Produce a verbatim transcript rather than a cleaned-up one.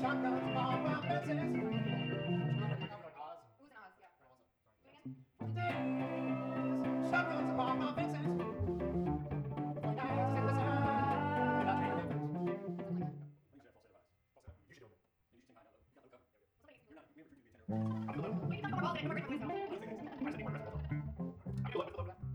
Shotguns, bomb, bomb, fences. Who's an Oz? Yeah. Do it again. Shotguns, bomb, bomb, fences. Going down to the sun. Without any difference. You should have falsetto eyes. Falsetto. You should do it. You should sing high note. You got Luca. You're not. We have to be a tenor. I'm the low. Wait, you talk about all day. We're going to voice I'm singing. I'm singing one rest of the time. I'm the low. I'm the low.